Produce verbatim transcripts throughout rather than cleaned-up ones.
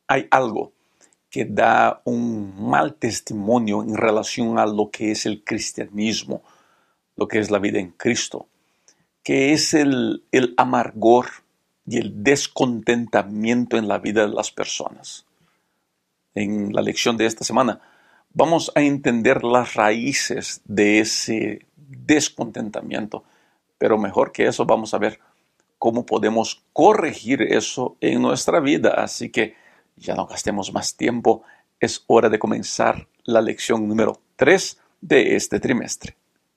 hay algo que da un mal testimonio en relación a lo que es el cristianismo, lo que es la vida en Cristo, que es el, el amargor y el descontentamiento en la vida de las personas. En la lección de esta semana vamos a entender las raíces de ese descontentamiento, pero mejor que eso vamos a ver cómo podemos corregir eso en nuestra vida. Así que ya no gastemos más tiempo, es hora de comenzar la lección número tres de este trimestre.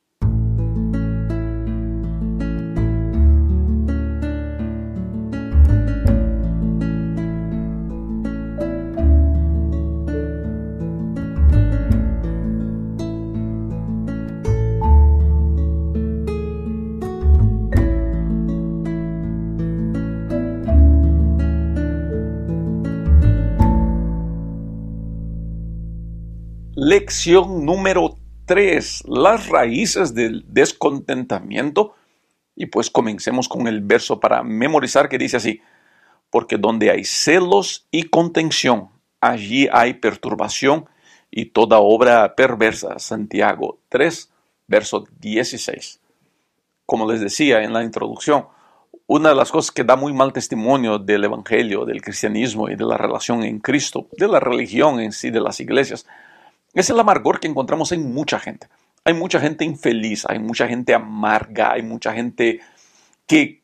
Lección número tres, las raíces del descontentamiento. Y pues comencemos con el verso para memorizar que dice así: porque donde hay celos y contención, allí hay perturbación y toda obra perversa. Santiago tres, verso dieciséis. Como les decía en la introducción, una de las cosas que da muy mal testimonio del evangelio, del cristianismo y de la relación en Cristo, de la religión en sí, de las iglesias, es el amargor que encontramos en mucha gente. Hay mucha gente infeliz, hay mucha gente amarga, hay mucha gente que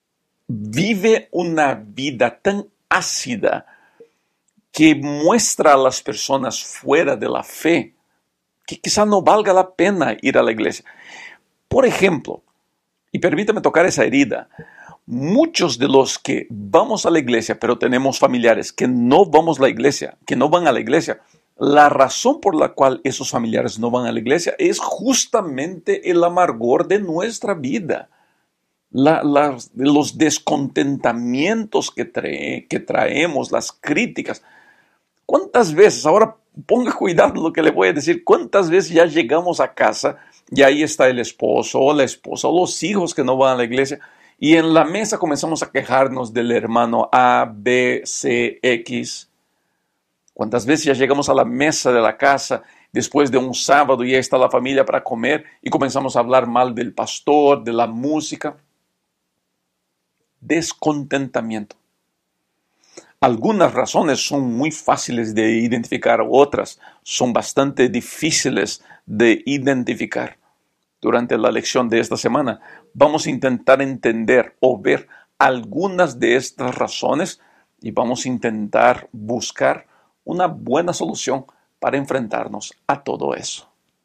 vive una vida tan ácida que muestra a las personas fuera de la fe que quizá no valga la pena ir a la iglesia. Por ejemplo, y permítame tocar esa herida, muchos de los que vamos a la iglesia, pero tenemos familiares que no vamos a la iglesia, que no van a la iglesia, la razón por la cual esos familiares no van a la iglesia es justamente el amargor de nuestra vida. La, la, los descontentamientos que, trae, que traemos, las críticas. ¿Cuántas veces, ahora ponga cuidado lo que le voy a decir, cuántas veces ya llegamos a casa y ahí está el esposo o la esposa o los hijos que no van a la iglesia y en la mesa comenzamos a quejarnos del hermano A, B, C, X? ¿Cuántas veces ya llegamos a la mesa de la casa después de un sábado y ya está la familia para comer y comenzamos a hablar mal del pastor, de la música? Descontentamiento. Algunas razones son muy fáciles de identificar, otras son bastante difíciles de identificar. Durante la lección de esta semana vamos a intentar entender o ver algunas de estas razones y vamos a intentar buscar una buena solución para enfrentarnos a todo eso.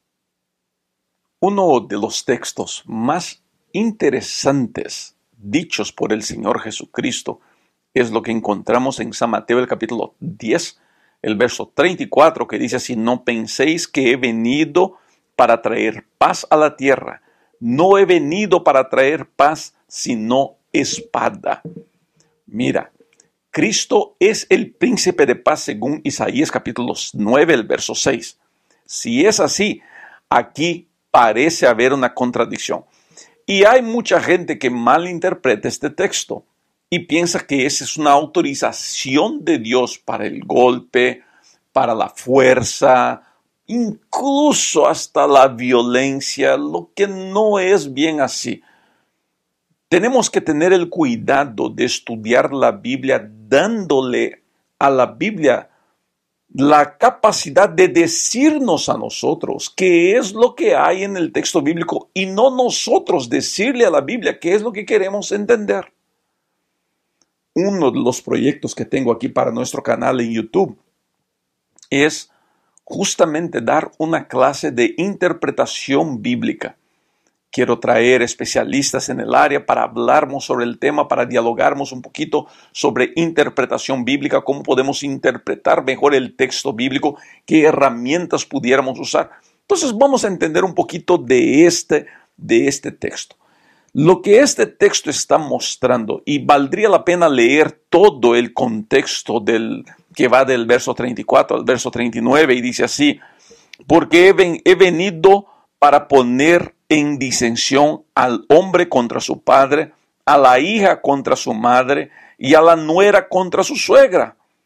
Uno de los textos más interesantes dichos por el Señor Jesucristo es lo que encontramos en San Mateo el capítulo diez, el verso treinta y cuatro, que dice así: no penséis que he venido para traer paz a la tierra, no he venido para traer paz sino espada. Mira, Cristo es el príncipe de paz según Isaías capítulo nueve, el verso seis. Si es así, aquí parece haber una contradicción. Y hay mucha gente que malinterpreta este texto y piensa que esa es una autorización de Dios para el golpe, para la fuerza, incluso hasta la violencia, lo que no es bien así. Tenemos que tener el cuidado de estudiar la Biblia dándole a la Biblia la capacidad de decirnos a nosotros qué es lo que hay en el texto bíblico y no nosotros decirle a la Biblia qué es lo que queremos entender. Uno de los proyectos que tengo aquí para nuestro canal en YouTube es justamente dar una clase de interpretación bíblica. Quiero traer especialistas en el área para hablarnos sobre el tema, para dialogarnos un poquito sobre interpretación bíblica, cómo podemos interpretar mejor el texto bíblico, qué herramientas pudiéramos usar. Entonces vamos a entender un poquito de este, de este texto. Lo que este texto está mostrando, y valdría la pena leer todo el contexto del, que va del verso treinta y cuatro al verso treinta y nueve, y dice así: porque he, ven, he venido para poner en disensión al hombre contra su padre, a la hija contra su madre y a la nuera contra su suegra.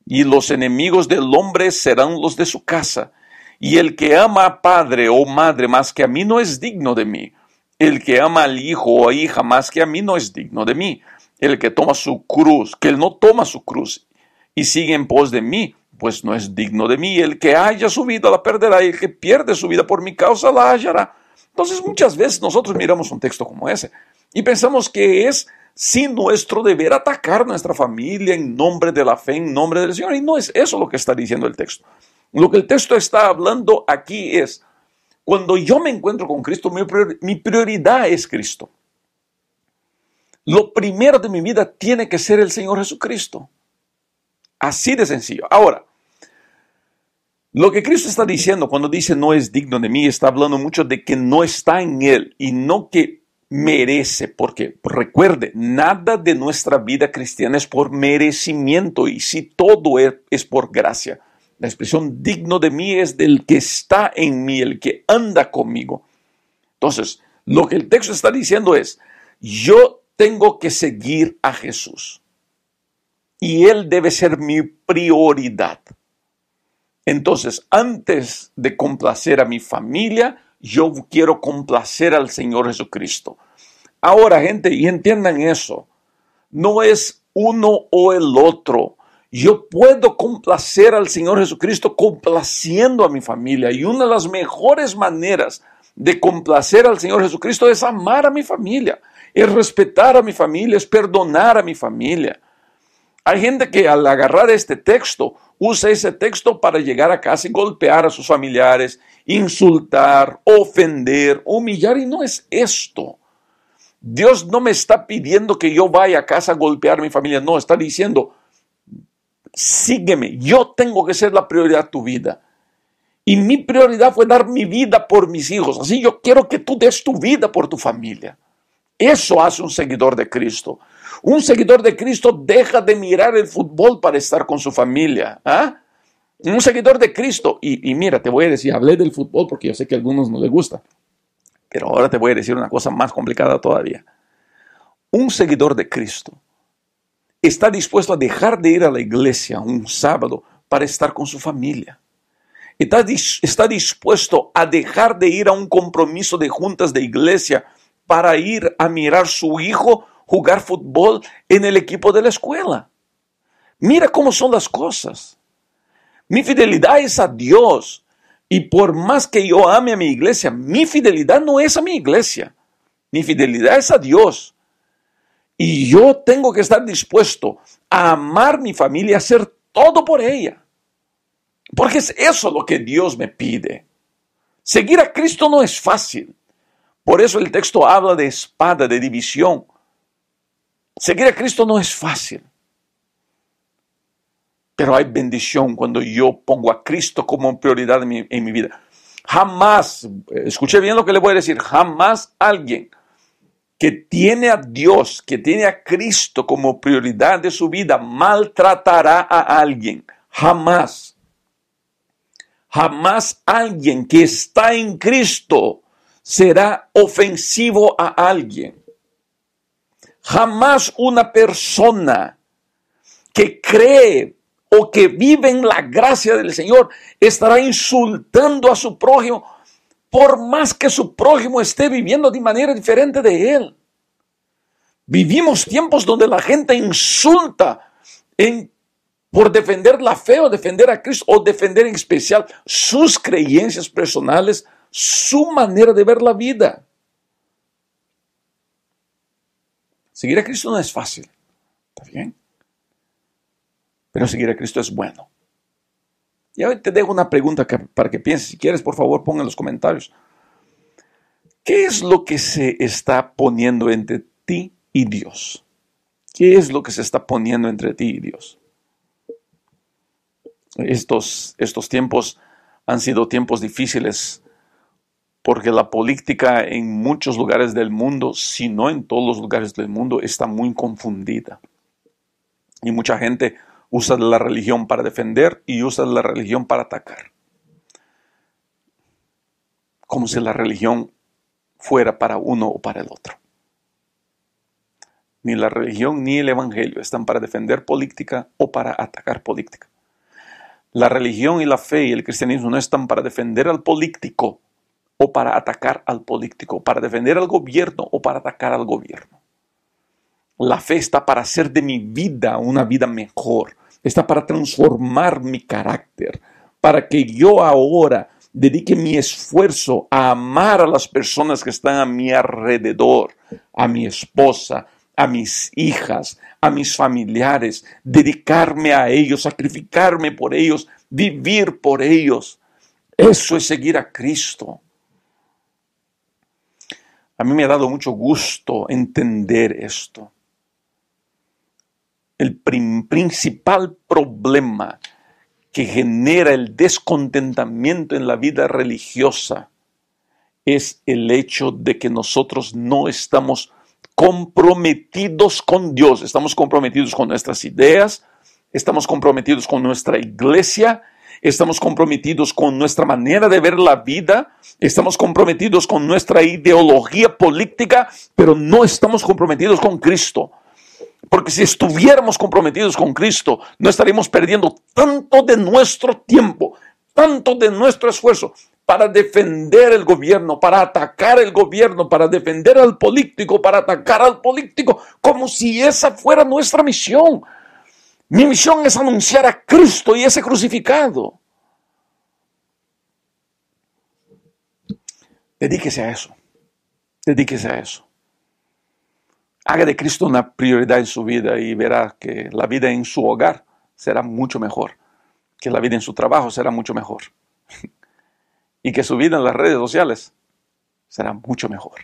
y los enemigos del hombre serán los de su casa. Y el que ama a padre o madre más que a mí no es digno de mí. El que ama al hijo o hija más que a mí no es digno de mí. El que toma su cruz, que él no toma su cruz y sigue en pos de mí, pues no es digno de mí. El que haya su vida la perderá, y el que pierde su vida por mi causa la hallará. Entonces muchas veces nosotros miramos un texto como ese y pensamos que es sí nuestro deber atacar nuestra familia en nombre de la fe, en nombre del Señor. Y no es eso lo que está diciendo el texto. Lo que el texto está hablando aquí es, cuando yo me encuentro con Cristo, mi, prior, mi prioridad es Cristo. Lo primero de mi vida tiene que ser el Señor Jesucristo. Así de sencillo. Ahora, lo que Cristo está diciendo cuando dice no es digno de mí, está hablando mucho de que no está en Él y no que merece, porque recuerde, nada de nuestra vida cristiana es por merecimiento, y si todo es, es por gracia. La expresión digno de mí es del que está en mí, el que anda conmigo. Entonces, lo que el texto está diciendo es, yo tengo que seguir a Jesús y Él debe ser mi prioridad. Entonces, antes de complacer a mi familia, yo quiero complacer al Señor Jesucristo. Ahora, gente, y entiendan eso, no es uno o el otro. Yo puedo complacer al Señor Jesucristo complaciendo a mi familia. Y una de las mejores maneras de complacer al Señor Jesucristo es amar a mi familia, es respetar a mi familia, es perdonar a mi familia. Hay gente que al agarrar este texto, usa ese texto para llegar a casa y golpear a sus familiares, insultar, ofender, humillar, y no es esto. Dios no me está pidiendo que yo vaya a casa a golpear a mi familia, no, está diciendo, sígueme, yo tengo que ser la prioridad de tu vida. Y mi prioridad fue dar mi vida por mis hijos, así yo quiero que tú des tu vida por tu familia. Eso hace un seguidor de Cristo. Un seguidor de Cristo deja de mirar el fútbol para estar con su familia. ¿Ah? Un seguidor de Cristo, y, y mira, te voy a decir, hablé del fútbol porque yo sé que a algunos no les gusta, pero ahora te voy a decir una cosa más complicada todavía. Un seguidor de Cristo está dispuesto a dejar de ir a la iglesia un sábado para estar con su familia. Está, está dispuesto a dejar de ir a un compromiso de juntas de iglesia para ir a mirar a su hijo jugar fútbol en el equipo de la escuela. Mira cómo son las cosas. Mi fidelidad es a Dios. Y por más que yo ame a mi iglesia, mi fidelidad no es a mi iglesia. Mi fidelidad es a Dios. Y yo tengo que estar dispuesto a amar mi familia, a hacer todo por ella. Porque es eso lo que Dios me pide. Seguir a Cristo no es fácil. Por eso el texto habla de espada, de división. Seguir a Cristo no es fácil. Pero hay bendición cuando yo pongo a Cristo como prioridad en mi, en mi vida. Jamás, escuche bien lo que le voy a decir, jamás alguien que tiene a Dios, que tiene a Cristo como prioridad de su vida, maltratará a alguien. Jamás. Jamás alguien que está en Cristo será ofensivo a alguien. Jamás una persona que cree o que vive en la gracia del Señor estará insultando a su prójimo, por más que su prójimo esté viviendo de manera diferente de él. Vivimos tiempos donde la gente insulta en, por defender la fe o defender a Cristo o defender en especial sus creencias personales, su manera de ver la vida. Seguir a Cristo no es fácil, ¿está bien? Pero seguir a Cristo es bueno. Y hoy te dejo una pregunta que, para que pienses. Si quieres, por favor, pon en los comentarios. ¿Qué es lo que se está poniendo entre ti y Dios? ¿Qué es lo que se está poniendo entre ti y Dios? Estos, estos tiempos han sido tiempos difíciles porque la política en muchos lugares del mundo, si no en todos los lugares del mundo, está muy confundida. Y mucha gente usa la religión para defender y usa la religión para atacar. Como si la religión fuera para uno o para el otro. Ni la religión ni el evangelio están para defender política o para atacar política. La religión y la fe y el cristianismo no están para defender al político o para atacar al político, para defender al gobierno o para atacar al gobierno. La fe está para hacer de mi vida una vida mejor, está para transformar mi carácter, para que yo ahora dedique mi esfuerzo a amar a las personas que están a mi alrededor, a mi esposa, a mis hijas, a mis familiares, dedicarme a ellos, sacrificarme por ellos, vivir por ellos. Eso es seguir a Cristo. A mí me ha dado mucho gusto entender esto. El prim- principal problema que genera el descontentamiento en la vida religiosa es el hecho de que nosotros no estamos comprometidos con Dios. Estamos comprometidos con nuestras ideas, estamos comprometidos con nuestra iglesia, estamos comprometidos con nuestra manera de ver la vida, estamos comprometidos con nuestra ideología política, pero no estamos comprometidos con Cristo. Porque si estuviéramos comprometidos con Cristo, no estaríamos perdiendo tanto de nuestro tiempo, tanto de nuestro esfuerzo para defender el gobierno, para atacar el gobierno, para defender al político, para atacar al político, como si esa fuera nuestra misión. Mi misión es anunciar a Cristo y ese crucificado. Dedíquese a eso. Dedíquese a eso. Haga de Cristo una prioridad en su vida y verá que la vida en su hogar será mucho mejor, que la vida en su trabajo será mucho mejor y que su vida en las redes sociales será mucho mejor.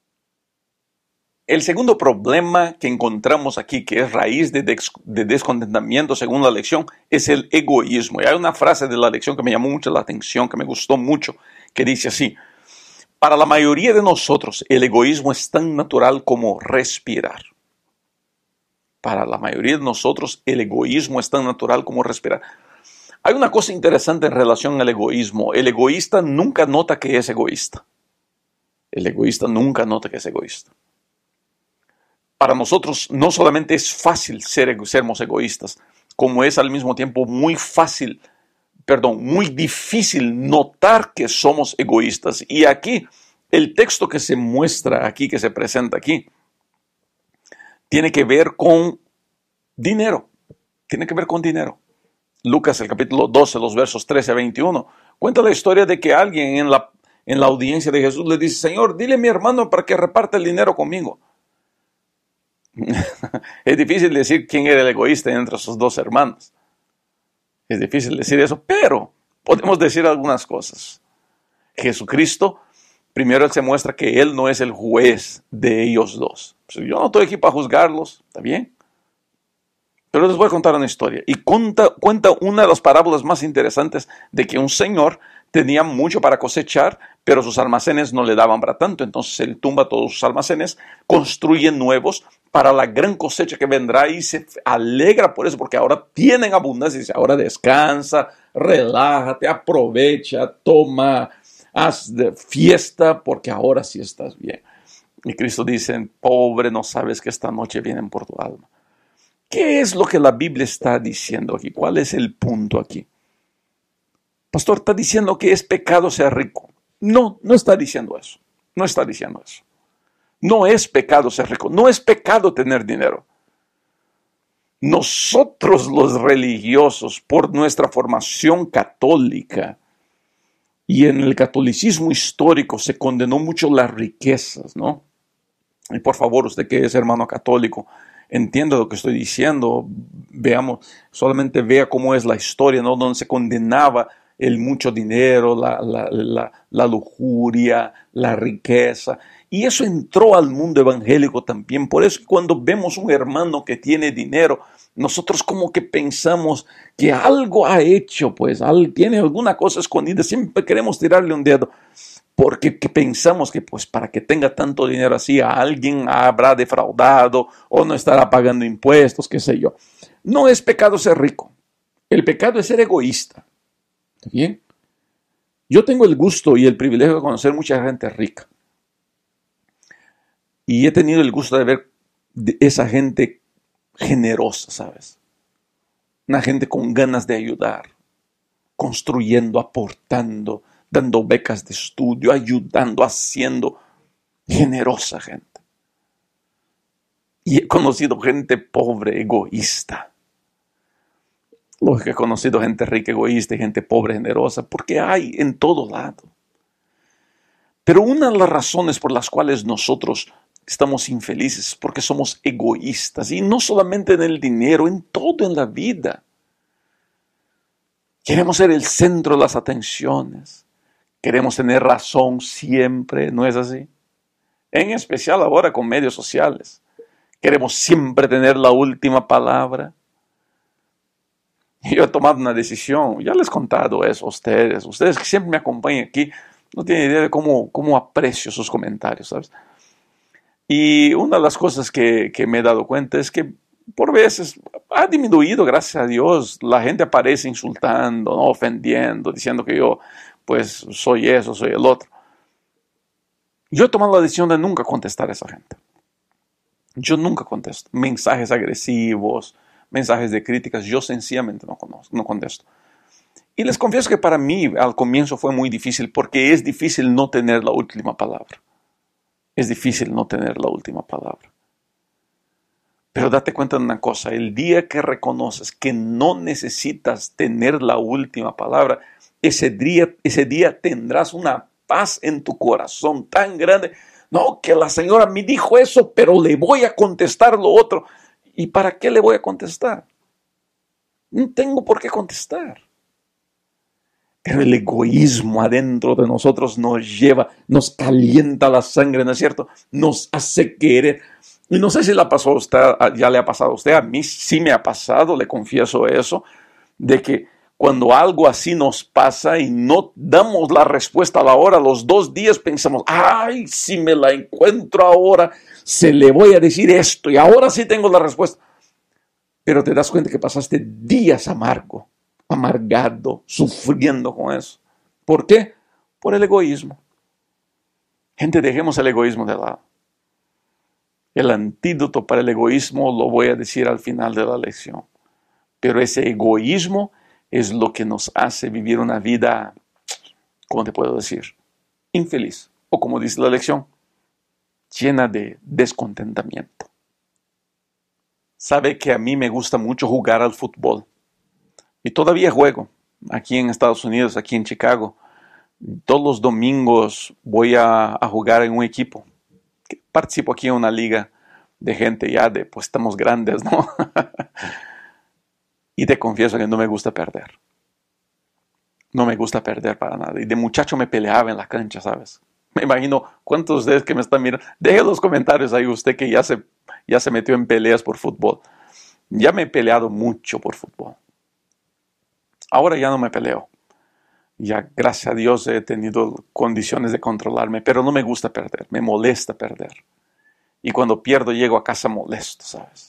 El segundo problema que encontramos aquí, que es raíz de, des- de descontentamiento según la lección, es el egoísmo. Y hay una frase de la lección que me llamó mucho la atención, que me gustó mucho, que dice así: para la mayoría de nosotros, el egoísmo es tan natural como respirar. Para la mayoría de nosotros, el egoísmo es tan natural como respirar. Hay una cosa interesante en relación al egoísmo. El egoísta nunca nota que es egoísta. El egoísta nunca nota que es egoísta. Para nosotros no solamente es fácil ser, sermos egoístas, como es al mismo tiempo muy fácil Perdón, muy difícil notar que somos egoístas. Y aquí, el texto que se muestra aquí, que se presenta aquí, tiene que ver con dinero. Tiene que ver con dinero. Lucas, el capítulo doce, los versos trece a veintiuno, cuenta la historia de que alguien en la, en la audiencia de Jesús le dice: Señor, dile a mi hermano para que reparte el dinero conmigo. Es difícil decir quién era el egoísta entre esos dos hermanos. Es difícil decir eso, pero podemos decir algunas cosas. Jesucristo, primero Él se muestra que Él no es el juez de ellos dos. Pues yo no estoy aquí para juzgarlos, ¿está bien? Pero les voy a contar una historia. Y cuenta, cuenta una de las parábolas más interesantes de que un señor tenía mucho para cosechar, pero sus almacenes no le daban para tanto. Entonces él tumba todos sus almacenes, construye nuevos para la gran cosecha que vendrá y se alegra por eso, porque ahora tienen abundancia. Y dice: ahora descansa, relájate, aprovecha, toma, haz de fiesta, porque ahora sí estás bien. Y Cristo dice: pobre, no sabes que esta noche vienen por tu alma. ¿Qué es lo que la Biblia está diciendo aquí? ¿Cuál es el punto aquí? Pastor, ¿está diciendo que es pecado ser rico? No, no está diciendo eso. No está diciendo eso. No es pecado ser rico. No es pecado tener dinero. Nosotros los religiosos, por nuestra formación católica, y en el catolicismo histórico se condenó mucho las riquezas, ¿no? Y por favor, usted que es hermano católico, entienda lo que estoy diciendo. Veamos, solamente vea cómo es la historia, ¿no? Donde se condenaba el mucho dinero, la, la, la, la lujuria, la riqueza. Y eso entró al mundo evangélico también. Por eso cuando vemos un hermano que tiene dinero, nosotros como que pensamos que algo ha hecho, pues, tiene alguna cosa escondida. Siempre queremos tirarle un dedo. Porque que pensamos que pues para que tenga tanto dinero así, a alguien habrá defraudado o no estará pagando impuestos, qué sé yo. No es pecado ser rico. El pecado es ser egoísta. ¿Está bien? Yo tengo el gusto y el privilegio de conocer mucha gente rica. Y he tenido el gusto de ver esa gente generosa, ¿sabes? Una gente con ganas de ayudar. construyendo, aportando, dando becas de estudio, ayudando, haciendo. Generosa gente. Y he conocido gente pobre, egoísta. Lógico, he conocido gente rica, egoísta y gente pobre, generosa, porque hay en todo lado. Pero una de las razones por las cuales nosotros estamos infelices es porque somos egoístas. Y no solamente en el dinero, en todo en la vida. Queremos ser el centro de las atenciones. Queremos tener razón siempre, ¿no es así? En especial ahora con medios sociales. Queremos siempre tener la última palabra. Yo he tomado una decisión, ya les he contado eso a ustedes. Ustedes que siempre me acompañan aquí, no tienen idea de cómo, cómo aprecio sus comentarios, ¿sabes? Y una de las cosas que, que me he dado cuenta es que por veces ha disminuido, gracias a Dios. La gente aparece insultando, ¿no? Ofendiendo, diciendo que yo pues soy eso, soy el otro. Yo he tomado la decisión de nunca contestar a esa gente. Yo nunca contesto. Mensajes agresivos, mensajes de críticas, yo sencillamente no, conozco, no contesto. Y les confieso que para mí al comienzo fue muy difícil, porque es difícil no tener la última palabra. Es difícil no tener la última palabra. Pero date cuenta de una cosa, el día que reconoces que no necesitas tener la última palabra, ese día, ese día tendrás una paz en tu corazón tan grande. No, que la señora me dijo eso, pero le voy a contestar lo otro. ¿Y para qué le voy a contestar? No tengo por qué contestar. Pero el egoísmo adentro de nosotros nos lleva, nos calienta la sangre, ¿no es cierto? Nos hace querer. Y no sé si la pasó a usted, ya le ha pasado a usted, a mí sí me ha pasado, le confieso eso, de que cuando algo así nos pasa y no damos la respuesta a la hora, los dos días pensamos, ay, si me la encuentro ahora, se le voy a decir esto y ahora sí tengo la respuesta. Pero te das cuenta que pasaste días amargo, amargado, sufriendo con eso. ¿Por qué? Por el egoísmo. Gente, dejemos el egoísmo de lado. El antídoto para el egoísmo lo voy a decir al final de la lección. Pero ese egoísmo es lo que nos hace vivir una vida, ¿cómo te puedo decir? Infeliz. O como dice la lección, llena de descontentamiento. Sabe que a mí me gusta mucho jugar al fútbol. Y todavía juego. Aquí en Estados Unidos, aquí en Chicago. Todos los domingos voy a, a jugar en un equipo. Participo aquí en una liga de gente ya de, pues estamos grandes, ¿no? Y te confieso que no me gusta perder. No me gusta perder para nada. Y de muchacho me peleaba en la cancha, ¿sabes? Me imagino cuántos de ustedes que me están mirando. Deje los comentarios ahí usted que ya se, ya se metió en peleas por fútbol. Ya me he peleado mucho por fútbol. Ahora ya no me peleo. Ya, gracias a Dios, he tenido condiciones de controlarme, pero no me gusta perder, me molesta perder. Y cuando pierdo, llego a casa molesto, ¿sabes?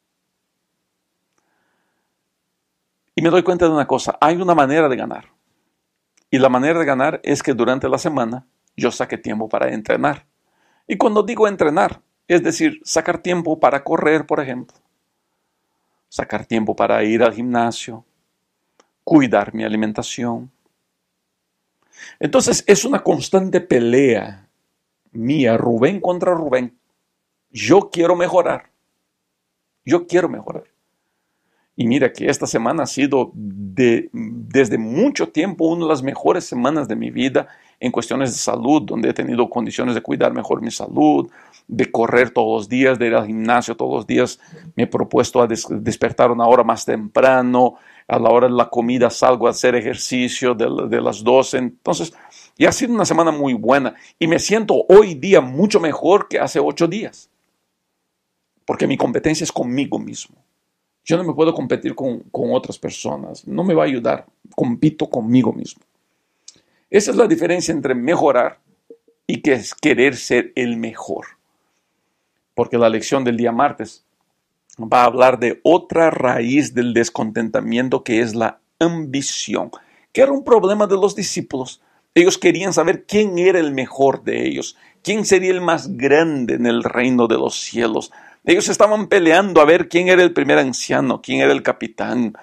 Y me doy cuenta de una cosa, hay una manera de ganar. Y la manera de ganar es que durante la semana yo saque tiempo para entrenar. Y cuando digo entrenar, es decir, sacar tiempo para correr, por ejemplo. Sacar tiempo para ir al gimnasio, cuidar mi alimentación. Entonces es una constante pelea mía, Rubén contra Rubén. Yo quiero mejorar. Yo quiero mejorar. Y mira que esta semana ha sido de, desde mucho tiempo una de las mejores semanas de mi vida en cuestiones de salud, donde he tenido condiciones de cuidar mejor mi salud, de correr todos los días, de ir al gimnasio todos los días. Me he propuesto a des- despertar una hora más temprano. A la hora de la comida salgo a hacer ejercicio de, de las doce. Entonces, ya ha sido una semana muy buena. Y me siento hoy día mucho mejor que hace ocho días. Porque mi competencia es conmigo mismo. Yo no me puedo competir con, con otras personas. No me va a ayudar. Compito conmigo mismo. Esa es la diferencia entre mejorar y que es querer ser el mejor. Porque la lección del día martes va a hablar de otra raíz del descontentamiento, que es la ambición, que era un problema de los discípulos. Ellos querían saber quién era el mejor de ellos, quién sería el más grande en el reino de los cielos. Ellos estaban peleando a ver quién era el primer anciano, quién era el capitán,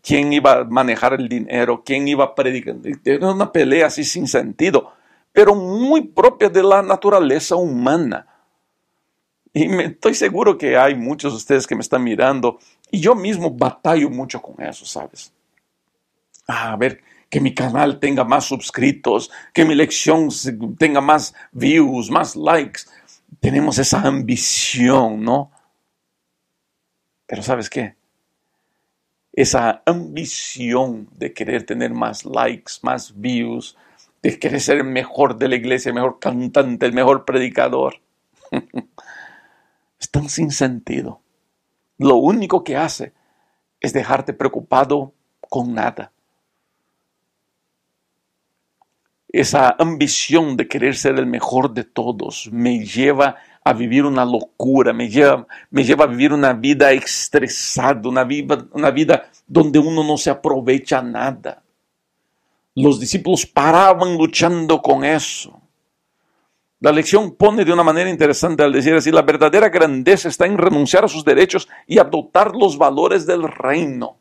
quién iba a manejar el dinero, quién iba a predicar. Era una pelea así sin sentido, pero muy propia de la naturaleza humana. Y me, estoy seguro que hay muchos de ustedes que me están mirando, y yo mismo batallo mucho con eso, ¿sabes? Ah, a ver, que mi canal tenga más suscritos, que mi lección tenga más views, más likes. Tenemos esa ambición, ¿no? Pero ¿sabes qué? Esa ambición de querer tener más likes, más views, de querer ser el mejor de la iglesia, el mejor cantante, el mejor predicador, es tan sin sentido. Lo único que hace es dejarte preocupado con nada. Esa ambición de querer ser el mejor de todos me lleva a vivir una locura, me lleva, me lleva a vivir una vida estresada, una vida, una vida donde uno no se aprovecha nada. Los discípulos paraban luchando con eso. La lección pone de una manera interesante al decir así: la verdadera grandeza está en renunciar a sus derechos y adoptar los valores del reino.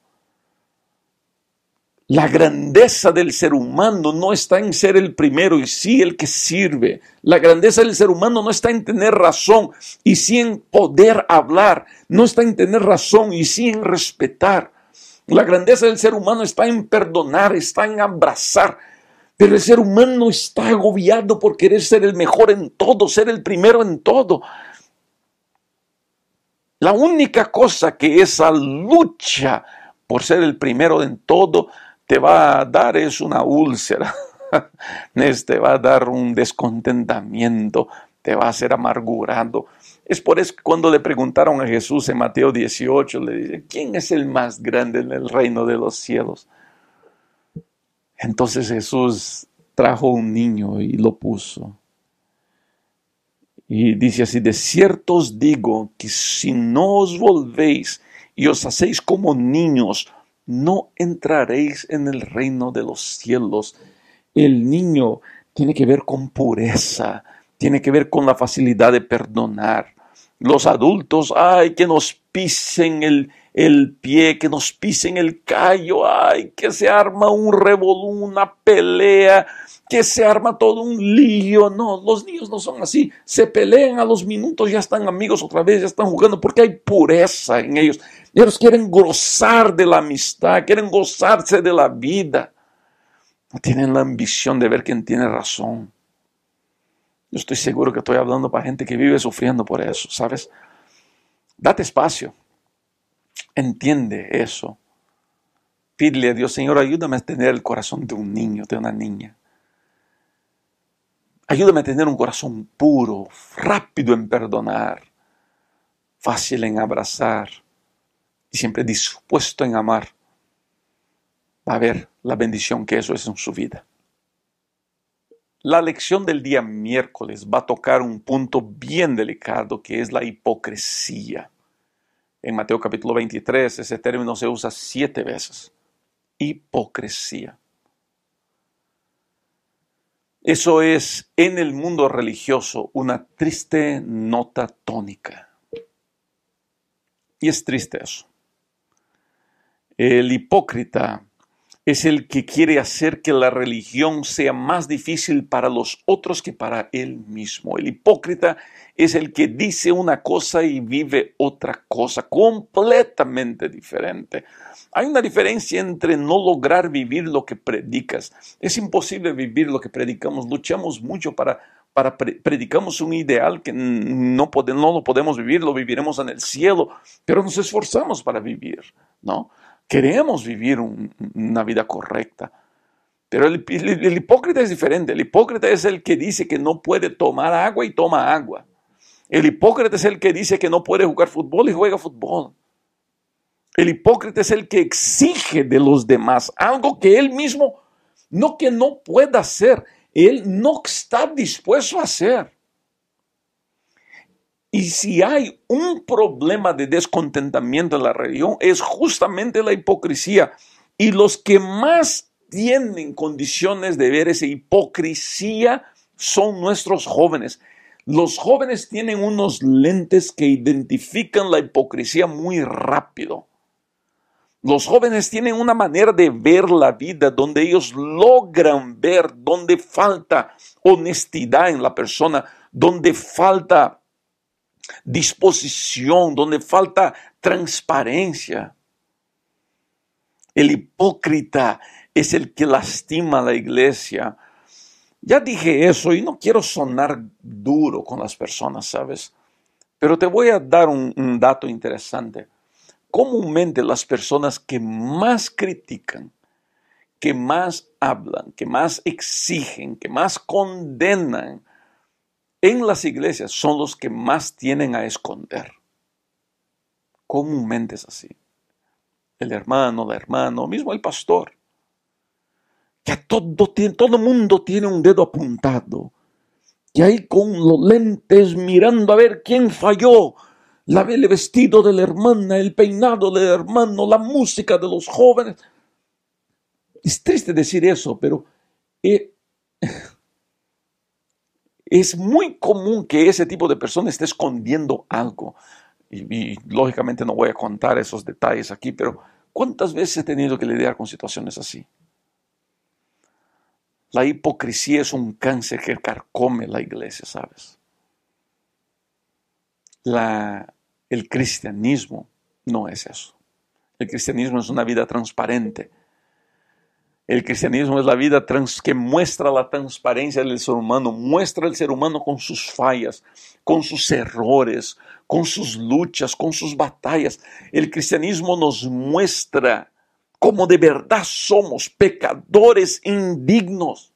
La grandeza del ser humano no está en ser el primero y sí el que sirve. La grandeza del ser humano no está en tener razón y sí en poder hablar. No está en tener razón y sí en respetar. La grandeza del ser humano está en perdonar, está en abrazar. Pero el ser humano está agobiado por querer ser el mejor en todo, ser el primero en todo. La única cosa que esa lucha por ser el primero en todo te va a dar es una úlcera, te va a dar un descontentamiento, te va a hacer amargurado. Es por eso que cuando le preguntaron a Jesús en Mateo dieciocho, le dicen: ¿quién es el más grande en el reino de los cielos? Entonces Jesús trajo un niño y lo puso. Y dice así: de cierto os digo que si no os volvéis y os hacéis como niños, no entraréis en el reino de los cielos. El niño tiene que ver con pureza, tiene que ver con la facilidad de perdonar. Los adultos, ay, que nos pisen el, el pie, que nos pisen el callo, ay, que se arma un revolú, una pelea, que se arma todo un lío. No, los niños no son así. Se pelean a los minutos, ya están amigos otra vez, ya están jugando, porque hay pureza en ellos. Ellos quieren gozar de la amistad, quieren gozarse de la vida. No tienen la ambición de ver quién tiene razón. Yo estoy seguro que estoy hablando para gente que vive sufriendo por eso, ¿sabes? Date espacio. Entiende eso. Pídele a Dios: Señor, ayúdame a tener el corazón de un niño, de una niña. Ayúdame a tener un corazón puro, rápido en perdonar, fácil en abrazar y siempre dispuesto en amar. Va a ver la bendición que eso es en su vida. La lección del día miércoles va a tocar un punto bien delicado, que es la hipocresía. En Mateo capítulo veintitrés ese término se usa siete veces. Hipocresía. Eso es en el mundo religioso una triste nota tónica. Y es triste eso. El hipócrita es el que quiere hacer que la religión sea más difícil para los otros que para él mismo. El hipócrita es el que dice una cosa y vive otra cosa, completamente diferente. Hay una diferencia entre no lograr vivir lo que predicas. Es imposible vivir lo que predicamos. Luchamos mucho para, para pre- predicamos un ideal que no, pode, no lo podemos vivir, lo viviremos en el cielo, pero nos esforzamos para vivir, ¿no? Queremos vivir un, una vida correcta. Pero el, el, el hipócrita es diferente. El hipócrita es el que dice que no puede tomar agua y toma agua. El hipócrita es el que dice que no puede jugar fútbol y juega fútbol. El hipócrita es el que exige de los demás algo que él mismo, no que no pueda hacer, él no está dispuesto a hacer. Y si hay un problema de descontentamiento en la religión, es justamente la hipocresía. Y los que más tienen condiciones de ver esa hipocresía son nuestros jóvenes. Los jóvenes tienen unos lentes que identifican la hipocresía muy rápido. Los jóvenes tienen una manera de ver la vida donde ellos logran ver donde falta honestidad en la persona, donde falta disposición, donde falta transparencia. El hipócrita es el que lastima a la iglesia. Ya dije eso y no quiero sonar duro con las personas, ¿sabes? Pero te voy a dar un, un dato interesante. Comúnmente las personas que más critican, que más hablan, que más exigen, que más condenan en las iglesias son los que más tienen a esconder. Comúnmente es así. El hermano, la hermana, o mismo el pastor. Que todo, todo mundo tiene un dedo apuntado. Y ahí con los lentes mirando a ver quién falló. La, el vestido de la hermana, el peinado del hermano, la música de los jóvenes. Es triste decir eso, pero eh, es muy común que ese tipo de persona esté escondiendo algo. Y, y lógicamente no voy a contar esos detalles aquí, pero ¿cuántas veces he tenido que lidiar con situaciones así? La hipocresía es un cáncer que carcome la iglesia, ¿sabes? La, el cristianismo no es eso. El cristianismo es una vida transparente. El cristianismo es la vida trans, que muestra la transparencia del ser humano, muestra el ser humano con sus fallas, con sus errores, con sus luchas, con sus batallas. El cristianismo nos muestra cómo de verdad somos pecadores indignos.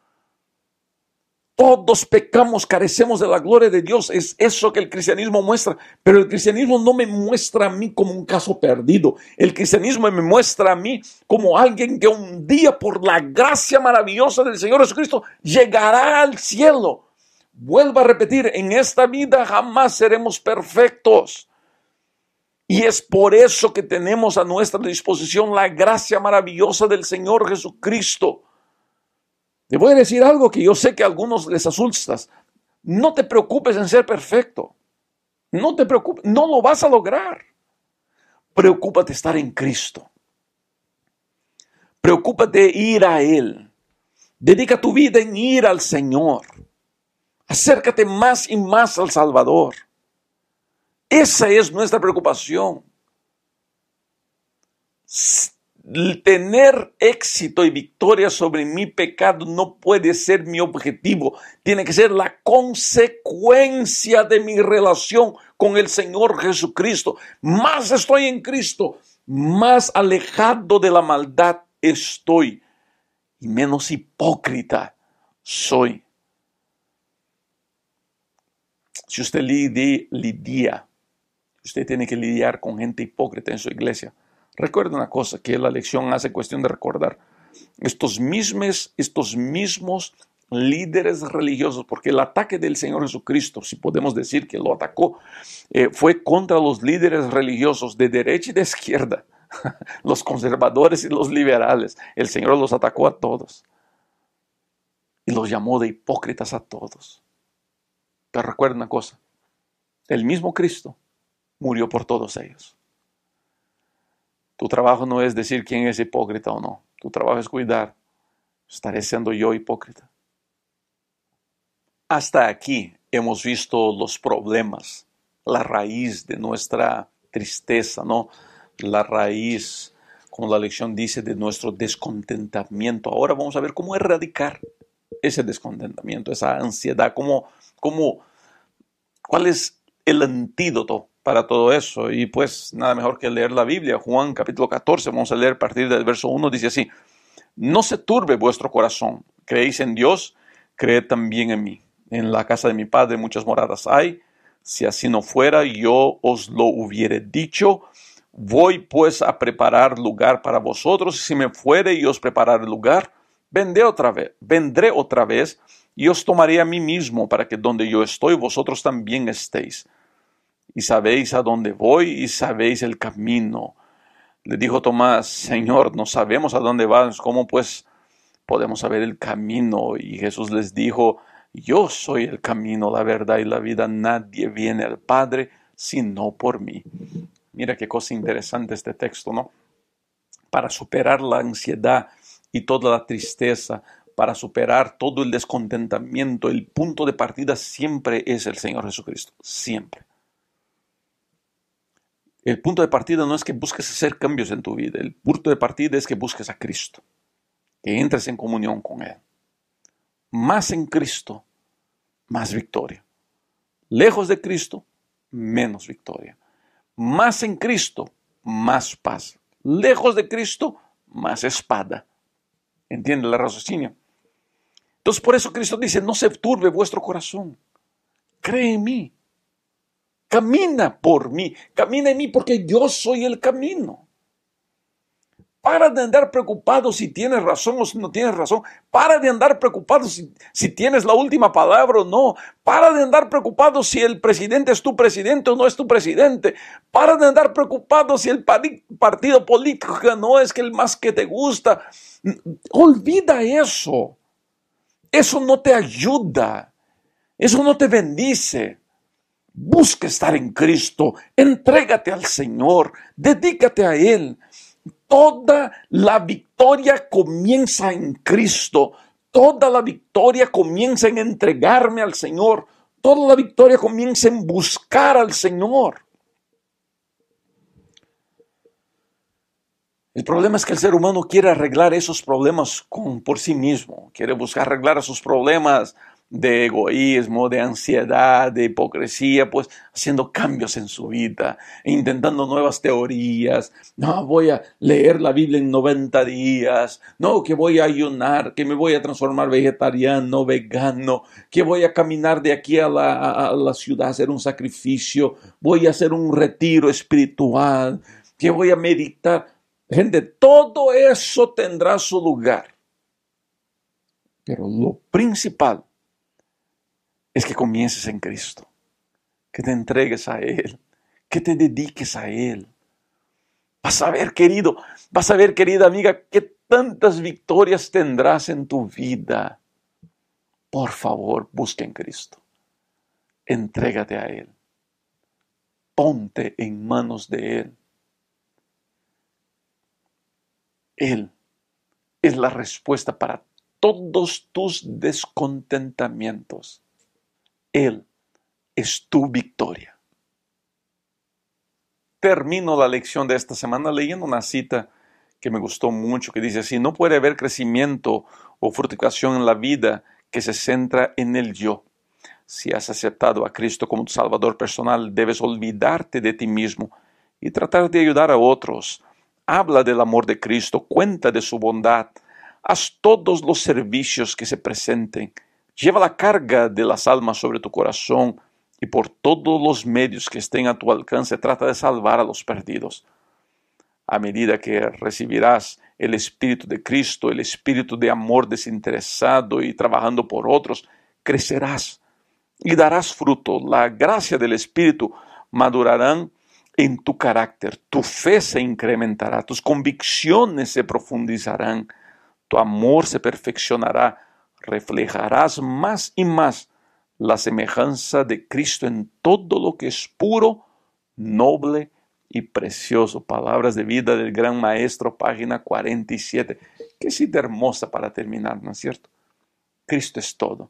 Todos pecamos, carecemos de la gloria de Dios. Es eso que el cristianismo muestra. Pero el cristianismo no me muestra a mí como un caso perdido. El cristianismo me muestra a mí como alguien que un día, por la gracia maravillosa del Señor Jesucristo, llegará al cielo. Vuelvo a repetir, en esta vida jamás seremos perfectos. Y es por eso que tenemos a nuestra disposición la gracia maravillosa del Señor Jesucristo. Te voy a decir algo que yo sé que a algunos les asusta. No te preocupes en ser perfecto. No te preocupes, no lo vas a lograr. Preocúpate estar en Cristo. Preocúpate ir a Él. Dedica tu vida en ir al Señor. Acércate más y más al Salvador. Esa es nuestra preocupación. Tener éxito y victoria sobre mi pecado no puede ser mi objetivo. Tiene que ser la consecuencia de mi relación con el Señor Jesucristo. Más estoy en Cristo, más alejado de la maldad estoy y menos hipócrita soy. Si usted lidia, lidia, usted tiene que lidiar con gente hipócrita en su iglesia. Recuerda una cosa, que la lección hace cuestión de recordar. Estos mismos, estos mismos líderes religiosos, porque el ataque del Señor Jesucristo, si podemos decir que lo atacó, eh, fue contra los líderes religiosos de derecha y de izquierda, los conservadores y los liberales. El Señor los atacó a todos y los llamó de hipócritas a todos. Pero recuerda una cosa, el mismo Cristo murió por todos ellos. Tu trabajo no es decir quién es hipócrita o no. Tu trabajo es cuidar. ¿Estaré siendo yo hipócrita? Hasta aquí hemos visto los problemas, la raíz de nuestra tristeza, ¿no? La raíz, como la lección dice, de nuestro descontentamiento. Ahora vamos a ver cómo erradicar ese descontentamiento, esa ansiedad, cómo, cómo, cuál es el antídoto para todo eso. Y pues nada mejor que leer la Biblia. Juan capítulo catorce, vamos a leer a partir del verso uno, dice así: no se turbe vuestro corazón, creéis en Dios, creed también en mí. En la casa de mi Padre muchas moradas hay, si así no fuera yo os lo hubiere dicho. Voy pues a preparar lugar para vosotros, y si me fuere y os prepararé lugar, vendré otra vez, vendré otra vez y os tomaré a mí mismo, para que donde yo estoy vosotros también estéis. Y sabéis a dónde voy y sabéis el camino. Le dijo Tomás: Señor, no sabemos a dónde vas, ¿cómo pues podemos saber el camino? Y Jesús les dijo: yo soy el camino, la verdad y la vida. Nadie viene al Padre sino por mí. Mira qué cosa interesante este texto, ¿no? para superar la ansiedad y toda la tristeza, para superar todo el descontentamiento, el punto de partida siempre es el Señor Jesucristo, siempre. El punto de partida no es que busques hacer cambios en tu vida, el punto de partida es que busques a Cristo, que entres en comunión con Él. Más en Cristo, más victoria. Lejos de Cristo, menos victoria. Más en Cristo, más paz. Lejos de Cristo, más espada. ¿Entiende el raciocinio? Entonces por eso Cristo dice, no se turbe vuestro corazón. Cree en mí. Camina por mí. Camina en mí porque yo soy el camino. Para de andar preocupado si tienes razón o si no tienes razón. Para de andar preocupado si, si tienes la última palabra o no. Para de andar preocupado si el presidente es tu presidente o no es tu presidente. Para de andar preocupado si el partido político no es el más que te gusta. Olvida eso. Eso no te ayuda. Eso no te bendice. Busca estar en Cristo. Entrégate al Señor. Dedícate a Él. Toda la victoria comienza en Cristo. Toda la victoria comienza en entregarme al Señor. Toda la victoria comienza en buscar al Señor. El problema es que el ser humano quiere arreglar esos problemas con, por sí mismo. Quiere buscar arreglar esos problemas de egoísmo, de ansiedad, de hipocresía, pues haciendo cambios en su vida, e intentando nuevas teorías. No, voy a leer la Biblia en noventa días. No, que voy a ayunar, que me voy a transformar vegetariano, vegano, que voy a caminar de aquí a la, a, a la ciudad a hacer un sacrificio, voy a hacer un retiro espiritual, que voy a meditar. Gente, todo eso tendrá su lugar. Pero lo principal es que comiences en Cristo, que te entregues a Él, que te dediques a Él. Vas a ver, querido, vas a ver, querida amiga, que tantas victorias tendrás en tu vida. Por favor, busca en Cristo. Entrégate a Él. Ponte en manos de Él. Él es la respuesta para todos tus descontentamientos. Él es tu victoria. Termino la lección de esta semana leyendo una cita que me gustó mucho, que dice así: no puede haber crecimiento o fructificación en la vida que se centra en el yo. Si has aceptado a Cristo como tu Salvador personal, debes olvidarte de ti mismo y tratar de ayudar a otros. Habla del amor de Cristo, cuenta de su bondad, haz todos los servicios que se presenten. Lleva la carga de las almas sobre tu corazón y por todos los medios que estén a tu alcance trata de salvar a los perdidos. A medida que recibirás el Espíritu de Cristo, el Espíritu de amor desinteresado y trabajando por otros, crecerás y darás fruto. La gracia del Espíritu madurarán en tu carácter, tu fe se incrementará, tus convicciones se profundizarán, tu amor se perfeccionará. Reflejarás más y más la semejanza de Cristo en todo lo que es puro, noble y precioso. Palabras de vida del gran maestro, página cuarenta y siete. Qué cita hermosa para terminar, ¿no es cierto? Cristo es todo.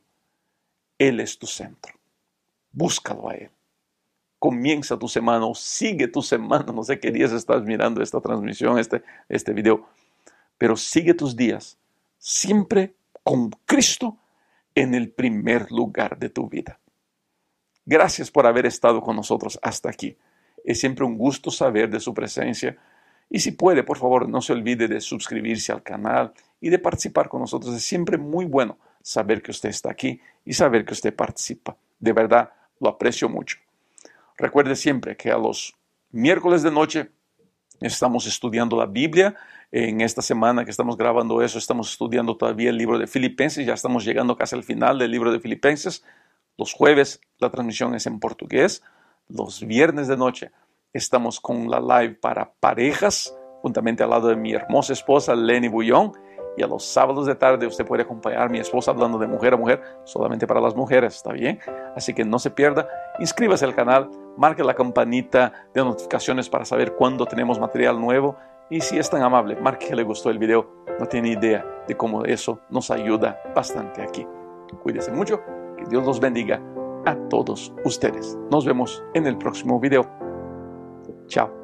Él es tu centro. Búscalo a Él. Comienza tu semana o sigue tu semana. No sé qué días estás mirando esta transmisión, este, este video. Pero sigue tus días. Siempre con Cristo en el primer lugar de tu vida. Gracias por haber estado con nosotros hasta aquí. Es siempre un gusto saber de su presencia. Y si puede, por favor, no se olvide de suscribirse al canal y de participar con nosotros. Es siempre muy bueno saber que usted está aquí y saber que usted participa. De verdad, lo aprecio mucho. Recuerde siempre que a los miércoles de noche estamos estudiando la Biblia. En esta semana que estamos grabando eso, estamos estudiando todavía el libro de Filipenses. Ya estamos llegando casi al final del libro de Filipenses. Los jueves la transmisión es en portugués. Los viernes de noche estamos con la live para parejas, juntamente al lado de mi hermosa esposa Lenny Bullón. Y a los sábados de tarde usted puede acompañar a mi esposa hablando de mujer a mujer, solamente para las mujeres, ¿está bien? Así que no se pierda, inscríbase al canal, marque la campanita de notificaciones para saber cuándo tenemos material nuevo Y si es tan amable, marque que le gustó el video. No tiene idea de cómo eso nos ayuda bastante aquí. Cuídense mucho. Que Dios los bendiga a todos ustedes. Nos vemos en el próximo video. Chao.